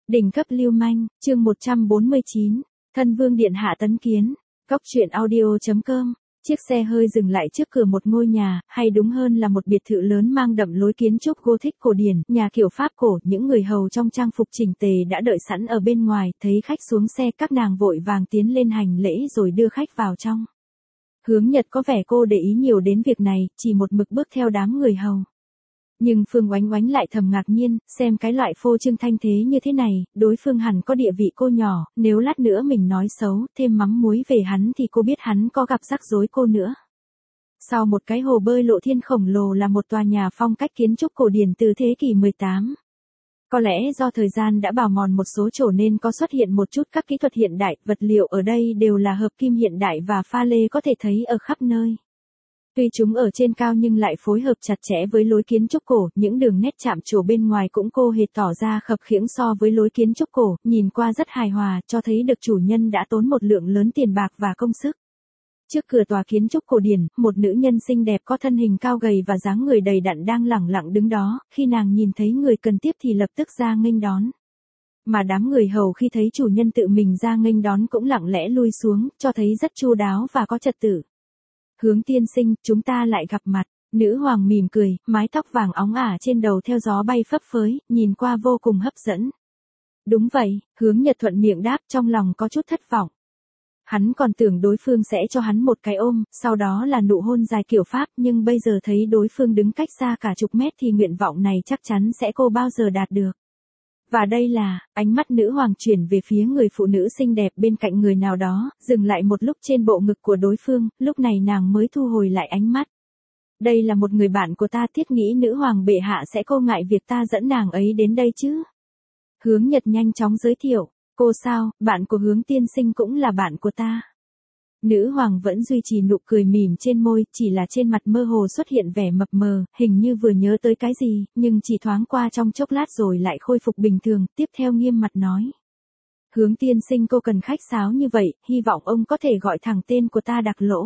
Đỉnh cấp lưu manh, chương 149, thân vương điện hạ tấn kiến, góc truyện audio.com. Chiếc xe hơi dừng lại trước cửa một ngôi nhà, hay đúng hơn là một biệt thự lớn mang đậm lối kiến trúc Gothic cổ điển, nhà kiểu Pháp cổ, những người hầu trong trang phục chỉnh tề đã đợi sẵn ở bên ngoài, thấy khách xuống xe các nàng vội vàng tiến lên hành lễ rồi đưa khách vào trong. Hướng Nhật có vẻ cô để ý nhiều đến việc này, chỉ một mực bước theo đám người hầu. Nhưng Phương Oánh Oánh lại thầm ngạc nhiên, xem cái loại phô trương thanh thế như thế này, đối phương hẳn có địa vị cô nhỏ, nếu lát nữa mình nói xấu, thêm mắm muối về hắn thì cô biết hắn có gặp rắc rối cô nữa. Sau một cái hồ bơi lộ thiên khổng lồ là một tòa nhà phong cách kiến trúc cổ điển từ thế kỷ 18. Có lẽ do thời gian đã bào mòn một số chỗ nên có xuất hiện một chút các kỹ thuật hiện đại, vật liệu ở đây đều là hợp kim hiện đại và pha lê có thể thấy ở khắp nơi. Tuy chúng ở trên cao nhưng lại phối hợp chặt chẽ với lối kiến trúc cổ, những đường nét chạm trổ bên ngoài cũng cô hệt tỏ ra khập khiễng so với lối kiến trúc cổ, nhìn qua rất hài hòa, cho thấy được chủ nhân đã tốn một lượng lớn tiền bạc và công sức. Trước cửa tòa kiến trúc cổ điển, một nữ nhân xinh đẹp có thân hình cao gầy và dáng người đầy đặn đang lẳng lặng đứng đó, khi nàng nhìn thấy người cần tiếp thì lập tức ra nghênh đón. Mà đám người hầu khi thấy chủ nhân tự mình ra nghênh đón cũng lặng lẽ lui xuống, cho thấy rất chu đáo và có trật tự. Hướng tiên sinh, chúng ta lại gặp mặt, nữ hoàng mỉm cười, mái tóc vàng óng ả trên đầu theo gió bay phấp phới, nhìn qua vô cùng hấp dẫn. Đúng vậy, Hướng Nhật thuận miệng đáp, trong lòng có chút thất vọng. Hắn còn tưởng đối phương sẽ cho hắn một cái ôm, sau đó là nụ hôn dài kiểu Pháp, nhưng bây giờ thấy đối phương đứng cách xa cả chục mét thì nguyện vọng này chắc chắn sẽ cô bao giờ đạt được. Và đây là, ánh mắt nữ hoàng chuyển về phía người phụ nữ xinh đẹp bên cạnh người nào đó, dừng lại một lúc trên bộ ngực của đối phương, lúc này nàng mới thu hồi lại ánh mắt. Đây là một người bạn của ta, thiết nghĩ nữ hoàng bệ hạ sẽ cô ngại việc ta dẫn nàng ấy đến đây chứ. Hướng Nhật nhanh chóng giới thiệu, cô sao, bạn của Hướng tiên sinh cũng là bạn của ta. Nữ hoàng vẫn duy trì nụ cười mỉm trên môi, chỉ là trên mặt mơ hồ xuất hiện vẻ mập mờ, hình như vừa nhớ tới cái gì, nhưng chỉ thoáng qua trong chốc lát rồi lại khôi phục bình thường, tiếp theo nghiêm mặt nói. Hướng tiên sinh, cô cần khách sáo như vậy, hy vọng ông có thể gọi thẳng tên của ta Đặc Lỗ.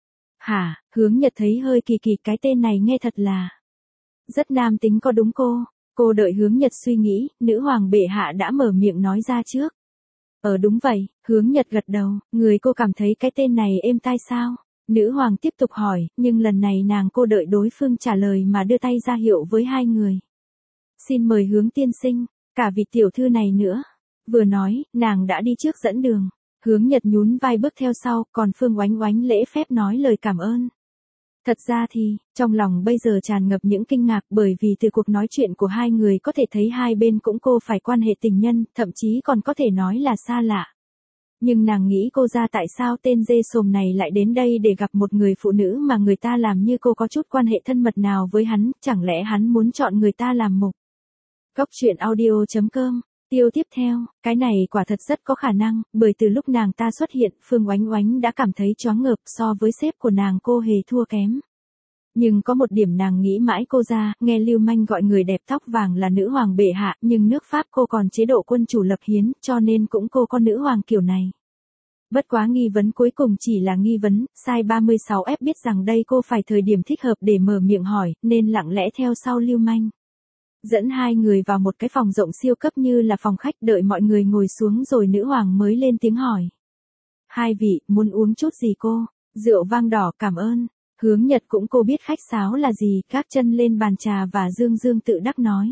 Hả, Hướng Nhật thấy hơi kỳ kỳ, cái tên này nghe thật là rất nam tính có đúng cô? Cô đợi Hướng Nhật suy nghĩ, nữ hoàng bệ hạ đã mở miệng nói ra trước. Đúng vậy, Hướng Nhật gật đầu, người cô cảm thấy cái tên này êm tai sao? Nữ hoàng tiếp tục hỏi, nhưng lần này nàng cô đợi đối phương trả lời mà đưa tay ra hiệu với hai người. Xin mời Hướng tiên sinh, cả vị tiểu thư này nữa. Vừa nói, nàng đã đi trước dẫn đường. Hướng Nhật nhún vai bước theo sau, còn Phương Oánh Oánh lễ phép nói lời cảm ơn. Thật ra thì, trong lòng bây giờ tràn ngập những kinh ngạc bởi vì từ cuộc nói chuyện của hai người có thể thấy hai bên cũng cô phải quan hệ tình nhân, thậm chí còn có thể nói là xa lạ. Nhưng nàng nghĩ cô ra tại sao tên dê sồm này lại đến đây để gặp một người phụ nữ mà người ta làm như cô có chút quan hệ thân mật nào với hắn, chẳng lẽ hắn muốn chọn người ta làm mục. Góc truyện audio.com. Tiêu tiếp theo, cái này quả thật rất có khả năng, bởi từ lúc nàng ta xuất hiện, Phương Oánh Oánh đã cảm thấy choáng ngợp, so với sếp của nàng cô hề thua kém. Nhưng có một điểm nàng nghĩ mãi cô ra, nghe lưu manh gọi người đẹp tóc vàng là nữ hoàng bệ hạ, nhưng nước Pháp cô còn chế độ quân chủ lập hiến, cho nên cũng cô có nữ hoàng kiểu này. Bất quá nghi vấn cuối cùng chỉ là nghi vấn, sai 36F biết rằng đây cô phải thời điểm thích hợp để mở miệng hỏi, nên lặng lẽ theo sau lưu manh. Dẫn hai người vào một cái phòng rộng siêu cấp như là phòng khách, đợi mọi người ngồi xuống rồi nữ hoàng mới lên tiếng hỏi. Hai vị, muốn uống chút gì cô? Rượu vang đỏ, cảm ơn. Hướng Nhật cũng cô biết khách sáo là gì, gác chân lên bàn trà và dương dương tự đắc nói.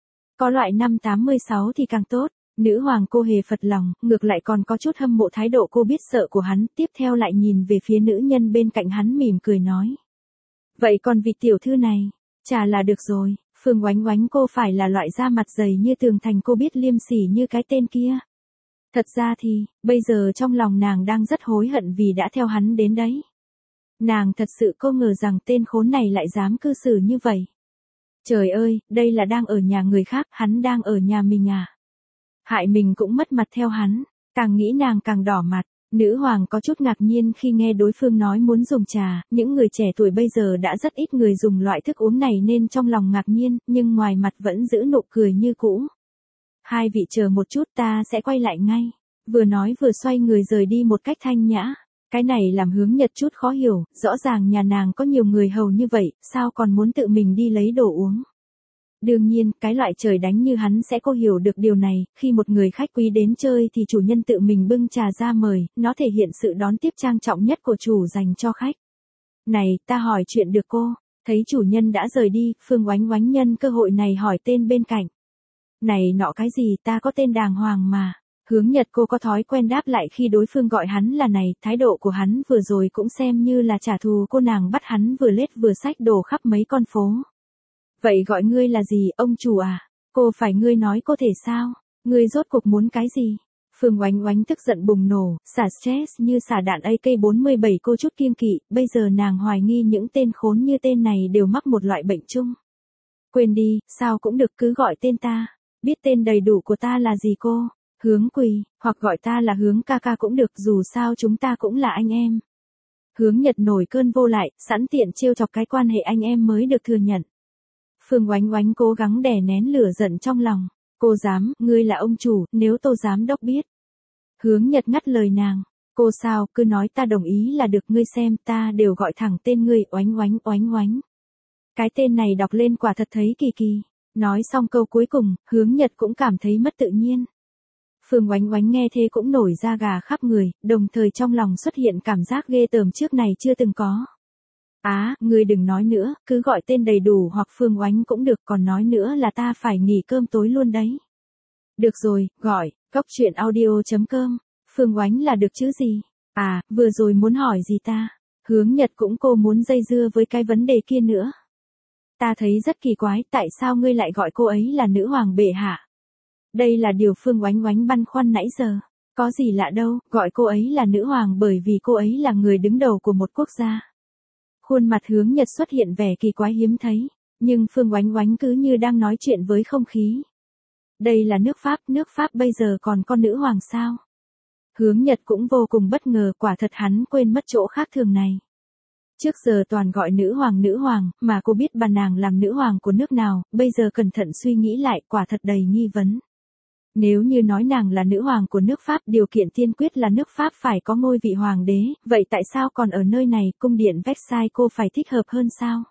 Có loại 586 thì càng tốt. Nữ hoàng cô hề phật lòng, ngược lại còn có chút hâm mộ thái độ cô biết sợ của hắn, tiếp theo lại nhìn về phía nữ nhân bên cạnh hắn mỉm cười nói. Vậy còn vị tiểu thư này, trà là được rồi. Phương Oánh Oánh, cô phải là loại da mặt dày như tường thành, cô biết liêm sỉ như cái tên kia. Thật ra thì, bây giờ trong lòng nàng đang rất hối hận vì đã theo hắn đến đấy. Nàng thật sự cô ngờ rằng tên khốn này lại dám cư xử như vậy. Trời ơi, đây là đang ở nhà người khác, hắn đang ở nhà mình à? Hại mình cũng mất mặt theo hắn, càng nghĩ nàng càng đỏ mặt. Nữ hoàng có chút ngạc nhiên khi nghe đối phương nói muốn dùng trà, những người trẻ tuổi bây giờ đã rất ít người dùng loại thức uống này nên trong lòng ngạc nhiên, nhưng ngoài mặt vẫn giữ nụ cười như cũ. Hai vị chờ một chút, ta sẽ quay lại ngay. Vừa nói vừa xoay người rời đi một cách thanh nhã. Cái này làm Hướng Nhật chút khó hiểu, rõ ràng nhà nàng có nhiều người hầu như vậy, sao còn muốn tự mình đi lấy đồ uống. Đương nhiên, cái loại trời đánh như hắn sẽ có hiểu được điều này, khi một người khách quý đến chơi thì chủ nhân tự mình bưng trà ra mời, nó thể hiện sự đón tiếp trang trọng nhất của chủ dành cho khách. Này, ta hỏi chuyện được cô? Thấy chủ nhân đã rời đi, Phương Oánh Oánh nhân cơ hội này hỏi tên bên cạnh. Này nọ cái gì, ta có tên đàng hoàng mà. Hướng Nhật cô có thói quen đáp lại khi đối phương gọi hắn là này, thái độ của hắn vừa rồi cũng xem như là trả thù cô nàng bắt hắn vừa lết vừa xách đồ khắp mấy con phố. Vậy gọi ngươi là gì, ông chủ à? Cô phải ngươi nói có thể sao? Ngươi rốt cuộc muốn cái gì? Phương Oánh Oánh tức giận bùng nổ, xả stress như xả đạn AK-47 cô chút kiêng kỵ, bây giờ nàng hoài nghi những tên khốn như tên này đều mắc một loại bệnh chung. Quên đi, sao cũng được cứ gọi tên ta. Biết tên đầy đủ của ta là gì cô? Hướng Quỳ, hoặc gọi ta là Hướng ca ca cũng được, dù sao chúng ta cũng là anh em. Hướng Nhật nổi cơn vô lại, sẵn tiện trêu chọc cái quan hệ anh em mới được thừa nhận. Phương Oánh Oánh cố gắng đè nén lửa giận trong lòng. Cô dám, ngươi là ông chủ, nếu Tô giám đốc biết. Hướng Nhật ngắt lời nàng. Cô sao, cứ nói ta đồng ý là được, ngươi xem, ta đều gọi thẳng tên ngươi, Oánh Oánh Oánh Oánh. Cái tên này đọc lên quả thật thấy kỳ kỳ. Nói xong câu cuối cùng, Hướng Nhật cũng cảm thấy mất tự nhiên. Phương Oánh Oánh nghe thế cũng nổi da gà khắp người, đồng thời trong lòng xuất hiện cảm giác ghê tởm trước này chưa từng có. Ngươi đừng nói nữa, cứ gọi tên đầy đủ hoặc Phương Oánh cũng được, còn nói nữa là ta phải nghỉ cơm tối luôn đấy. Được rồi, gọi, goctruyện.audio.com, Phương Oánh là được chứ gì? Vừa rồi muốn hỏi gì ta? Hướng Nhật cũng cô muốn dây dưa với cái vấn đề kia nữa. Ta thấy rất kỳ quái, tại sao ngươi lại gọi cô ấy là nữ hoàng bệ hạ? Đây là điều Phương Oánh Oánh băn khoăn nãy giờ. Có gì lạ đâu, gọi cô ấy là nữ hoàng bởi vì cô ấy là người đứng đầu của một quốc gia. Khuôn mặt Hướng Nhật xuất hiện vẻ kỳ quái hiếm thấy, nhưng Phương Oánh Oánh cứ như đang nói chuyện với không khí. Đây là nước Pháp bây giờ còn có nữ hoàng sao? Hướng Nhật cũng vô cùng bất ngờ, quả thật hắn quên mất chỗ khác thường này. Trước giờ toàn gọi nữ hoàng, mà cô biết bà nàng làm nữ hoàng của nước nào, bây giờ cẩn thận suy nghĩ lại, quả thật đầy nghi vấn. Nếu như nói nàng là nữ hoàng của nước Pháp, điều kiện tiên quyết là nước Pháp phải có ngôi vị hoàng đế, vậy tại sao còn ở nơi này, cung điện Versailles cô phải thích hợp hơn sao?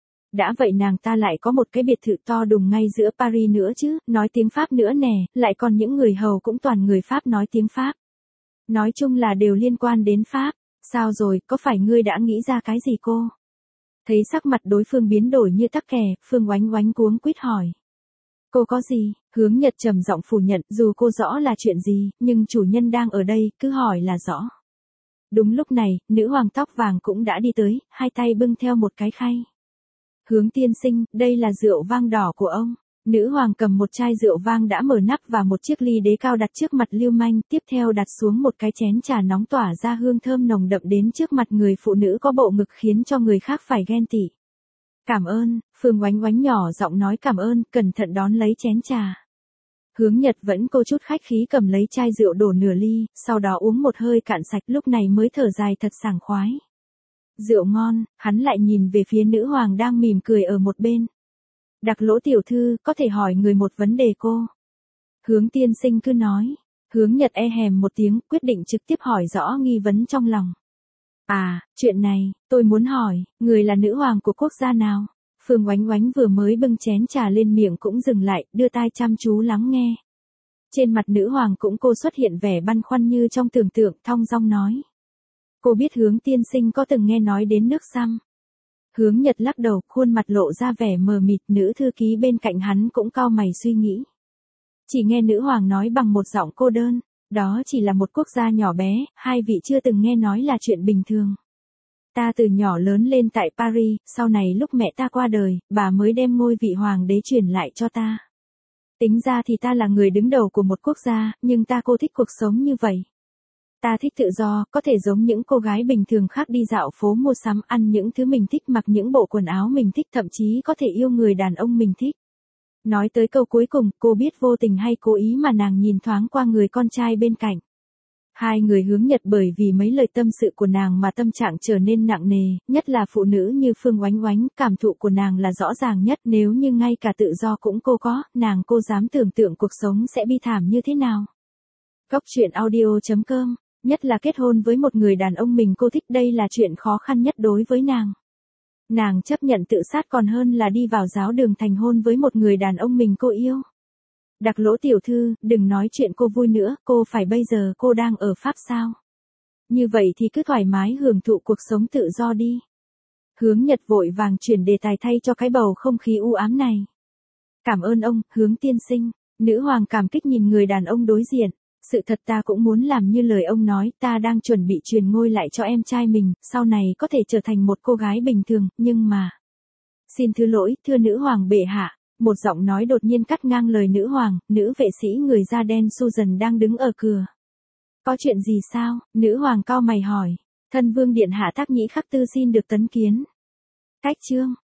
Đã vậy nàng ta lại có một cái biệt thự to đùng ngay giữa Paris nữa chứ, nói tiếng Pháp nữa nè, lại còn những người hầu cũng toàn người Pháp nói tiếng Pháp. Nói chung là đều liên quan đến Pháp. Sao rồi, có phải ngươi đã nghĩ ra cái gì cô? Thấy sắc mặt đối phương biến đổi như tắc kè, Phương Oánh Oánh cuống quýt hỏi. Cô có gì? Hướng Nhật trầm giọng phủ nhận, dù cô rõ là chuyện gì, nhưng chủ nhân đang ở đây, cứ hỏi là rõ. Đúng lúc này, nữ hoàng tóc vàng cũng đã đi tới, hai tay bưng theo một cái khay. Hướng tiên sinh, đây là rượu vang đỏ của ông. Nữ hoàng cầm một chai rượu vang đã mở nắp và một chiếc ly đế cao đặt trước mặt Lưu Manh, tiếp theo đặt xuống một cái chén trà nóng tỏa ra hương thơm nồng đậm đến trước mặt người phụ nữ có bộ ngực khiến cho người khác phải ghen tị. Cảm ơn, Phương Oánh Oánh nhỏ giọng nói cảm ơn, cẩn thận đón lấy chén trà. Hướng Nhật vẫn cô chút khách khí cầm lấy chai rượu đổ nửa ly, sau đó uống một hơi cạn sạch, lúc này mới thở dài thật sảng khoái. Rượu ngon, hắn lại nhìn về phía nữ hoàng đang mỉm cười ở một bên. Đặc Lỗ tiểu thư, có thể hỏi người một vấn đề cô? Hướng tiên sinh cứ nói. Hướng Nhật hèm một tiếng, quyết định trực tiếp hỏi rõ nghi vấn trong lòng. Chuyện này, tôi muốn hỏi, người là nữ hoàng của quốc gia nào? Phương Oánh Oánh vừa mới bưng chén trà lên miệng cũng dừng lại, đưa tai chăm chú lắng nghe. Trên mặt nữ hoàng cũng cô xuất hiện vẻ băn khoăn như trong tưởng tượng, thong dong nói. Cô biết Hướng tiên sinh có từng nghe nói đến nước Xăm. Hướng Nhật lắc đầu, khuôn mặt lộ ra vẻ mờ mịt, nữ thư ký bên cạnh hắn cũng cau mày suy nghĩ. Chỉ nghe nữ hoàng nói bằng một giọng cô đơn, đó chỉ là một quốc gia nhỏ bé, hai vị chưa từng nghe nói là chuyện bình thường. Ta từ nhỏ lớn lên tại Paris, sau này lúc mẹ ta qua đời, bà mới đem ngôi vị hoàng đế truyền lại cho ta. Tính ra thì ta là người đứng đầu của một quốc gia, nhưng cô thích cuộc sống như vậy. Ta thích tự do, có thể giống những cô gái bình thường khác đi dạo phố mua sắm, ăn những thứ mình thích, mặc những bộ quần áo mình thích, thậm chí có thể yêu người đàn ông mình thích. Nói tới câu cuối cùng, cô biết vô tình hay cố ý mà nàng nhìn thoáng qua người con trai bên cạnh. Hai người Hướng Nhật bởi vì mấy lời tâm sự của nàng mà tâm trạng trở nên nặng nề, nhất là phụ nữ như Phương Oánh Oánh, cảm thụ của nàng là rõ ràng nhất, nếu như ngay cả tự do cũng cô có, cô dám tưởng tượng cuộc sống sẽ bi thảm như thế nào. Goctruyện.audio.com, nhất là kết hôn với một người đàn ông mình cô thích, đây là chuyện khó khăn nhất đối với nàng. Nàng chấp nhận tự sát còn hơn là đi vào giáo đường thành hôn với một người đàn ông mình cô yêu. Đặc Lỗ tiểu thư, đừng nói chuyện cô vui nữa, cô phải bây giờ cô đang ở Pháp sao? Như vậy thì cứ thoải mái hưởng thụ cuộc sống tự do đi. Hướng Nhật vội vàng chuyển đề tài thay cho cái bầu không khí u ám này. Cảm ơn ông, Hướng tiên sinh. Nữ hoàng cảm kích nhìn người đàn ông đối diện. Sự thật ta cũng muốn làm như lời ông nói, ta đang chuẩn bị truyền ngôi lại cho em trai mình, sau này có thể trở thành một cô gái bình thường, nhưng mà... Xin thứ lỗi, thưa nữ hoàng bệ hạ. Một giọng nói đột nhiên cắt ngang lời nữ hoàng, nữ vệ sĩ người da đen Susan đang đứng ở cửa. Có chuyện gì sao? Nữ hoàng cau mày hỏi. Thân vương điện hạ Tác Nhĩ Khắc Tư xin được tấn kiến. Cách chương.